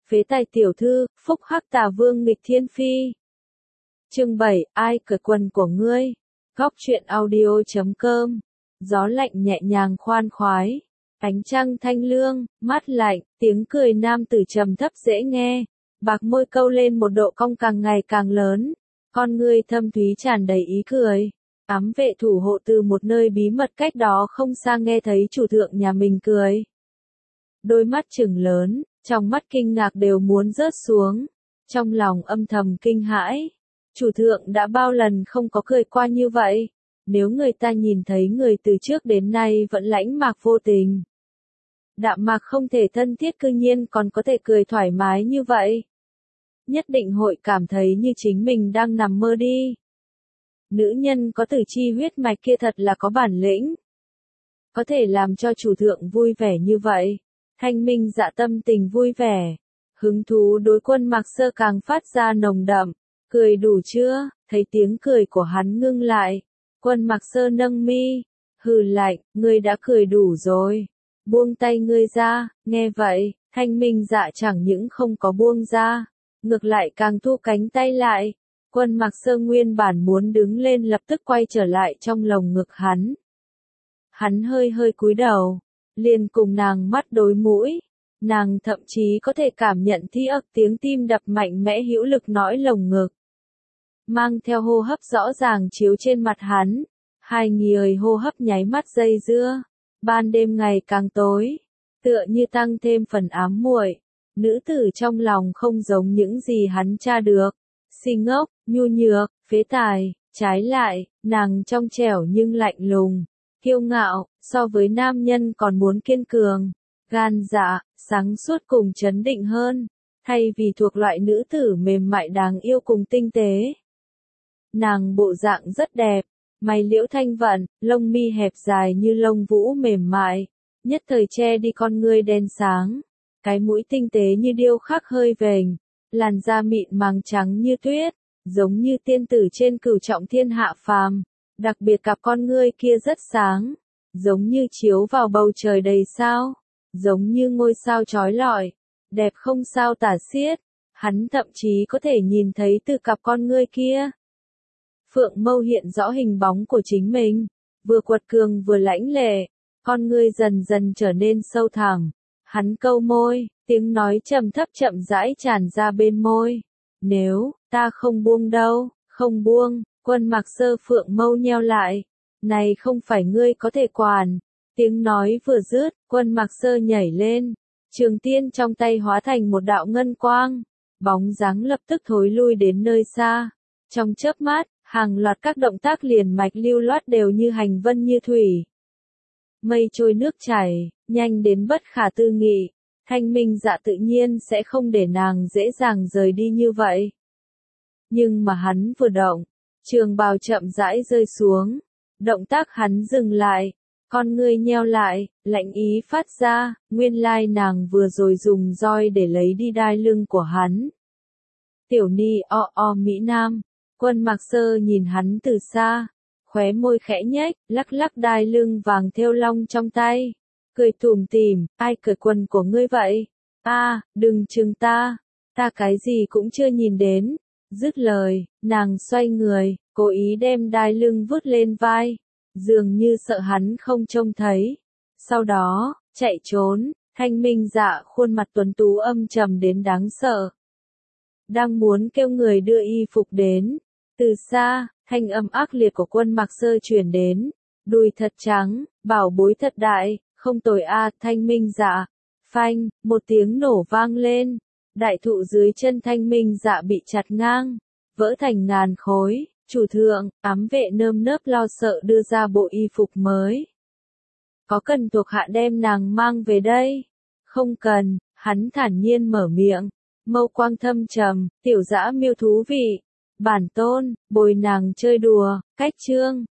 Phế tài tiểu thư, phúc hắc tà vương nghịch thiên phi. Chương 7, ai cởi quần của ngươi? Góc truyện audio.com. Gió lạnh nhẹ nhàng khoan khoái, ánh trăng thanh lương, mát lạnh, tiếng cười nam tử trầm thấp dễ nghe, bạc môi câu lên một độ cong càng ngày càng lớn, con ngươi thâm thúy tràn đầy ý cười. Ám vệ thủ hộ từ một nơi bí mật cách đó không xa nghe thấy chủ thượng nhà mình cười. Đôi mắt trừng lớn, trong mắt kinh ngạc đều muốn rớt xuống, trong lòng âm thầm kinh hãi. Chủ thượng đã bao lần không có cười qua như vậy, nếu người ta nhìn thấy người từ trước đến nay vẫn lãnh mạc vô tình, đạm mạc không thể thân thiết cư nhiên còn có thể cười thoải mái như vậy. Nhất định hội cảm thấy như chính mình đang nằm mơ đi. Nữ nhân có tử chi huyết mạch kia thật là có bản lĩnh. Có thể làm cho chủ thượng vui vẻ như vậy. Thanh Minh Dạ tâm tình vui vẻ. Hứng thú đối Quân Mạc Sơ càng phát ra nồng đậm. Cười đủ chưa? Thấy tiếng cười của hắn ngưng lại. Quân Mạc Sơ nâng mi. Hừ lạnh, ngươi đã cười đủ rồi. Buông tay ngươi ra. Nghe vậy, Thanh Minh Dạ chẳng những không có buông ra, ngược lại càng thu cánh tay lại. Quân Mạc Sơ nguyên bản muốn đứng lên lập tức quay trở lại trong lồng ngực hắn. Hắn hơi hơi cúi đầu, liền cùng nàng mắt đối mũi. Nàng thậm chí có thể cảm nhận thi ức tiếng tim đập mạnh mẽ hữu lực nõi lồng ngực. Mang theo hô hấp rõ ràng chiếu trên mặt hắn. Hai người hô hấp nháy mắt dây dưa. Ban đêm ngày càng tối, tựa như tăng thêm phần ám muội. Nữ tử trong lòng không giống những gì hắn tra được. Si ngốc, nhu nhược, phế tài, trái lại, nàng trong trẻo nhưng lạnh lùng, kiêu ngạo, so với nam nhân còn muốn kiên cường, gan dạ, sáng suốt cùng chấn định hơn, thay vì thuộc loại nữ tử mềm mại đáng yêu cùng tinh tế. Nàng bộ dạng rất đẹp, mày liễu thanh vận, lông mi hẹp dài như lông vũ mềm mại, nhất thời che đi con ngươi đen sáng, cái mũi tinh tế như điêu khắc hơi vểnh. Làn da mịn màng trắng như tuyết, giống như tiên tử trên cửu trọng thiên hạ phàm, đặc biệt cặp con ngươi kia rất sáng, giống như chiếu vào bầu trời đầy sao, giống như ngôi sao chói lọi, đẹp không sao tả xiết, hắn thậm chí có thể nhìn thấy từ cặp con ngươi kia. Phượng Mâu hiện rõ hình bóng của chính mình, vừa quật cường vừa lãnh lệ, con ngươi dần dần trở nên sâu thẳm. Hắn câu môi, tiếng nói trầm thấp chậm rãi tràn ra bên môi. Nếu, ta không buông đâu, không buông. Quân Mạc Sơ Phượng Mâu nheo lại. Này không phải ngươi có thể quản. Tiếng nói vừa dứt, Quân Mạc Sơ nhảy lên. Trường tiên trong tay hóa thành một đạo ngân quang. Bóng dáng lập tức thối lui đến nơi xa. Trong chớp mắt, hàng loạt các động tác liền mạch lưu loát đều như hành vân như thủy. Mây trôi nước chảy, nhanh đến bất khả tư nghị. Thanh Minh Dạ tự nhiên sẽ không để nàng dễ dàng rời đi như vậy. Nhưng mà hắn vừa động, trường bào chậm rãi rơi xuống. Động tác hắn dừng lại, con ngươi nheo lại, lạnh ý phát ra, nguyên lai nàng vừa rồi dùng roi để lấy đi đai lưng của hắn. Tiểu ni Mỹ Nam, Quân Mạc Sơ nhìn hắn từ xa. Khóe môi khẽ nhếch, lắc lắc đai lưng vàng thêu long trong tay. Cười tủm tỉm, ai cởi quần của ngươi vậy? Đừng chừng ta cái gì cũng chưa nhìn đến. Dứt lời, nàng xoay người, cố ý đem đai lưng vứt lên vai, dường như sợ hắn không trông thấy. Sau đó, chạy trốn. Thanh Minh Dạ khuôn mặt tuấn tú âm trầm đến đáng sợ. Đang muốn kêu người đưa y phục đến, từ xa, thanh âm ác liệt của Quân Mạc Sơ truyền đến. Đùi thật trắng, bảo bối thật đại, không tồi Thanh Minh Dạ. Phanh, một tiếng nổ vang lên. Đại thụ dưới chân Thanh Minh Dạ bị chặt ngang, vỡ thành ngàn khối. Chủ thượng, ám vệ nơm nớp lo sợ đưa ra bộ y phục mới. Có cần thuộc hạ đem nàng mang về đây? Không cần, hắn thản nhiên mở miệng. Mâu quang thâm trầm, tiểu dã miêu thú vị. Bản tôn, bồi nàng chơi đùa, cách chương.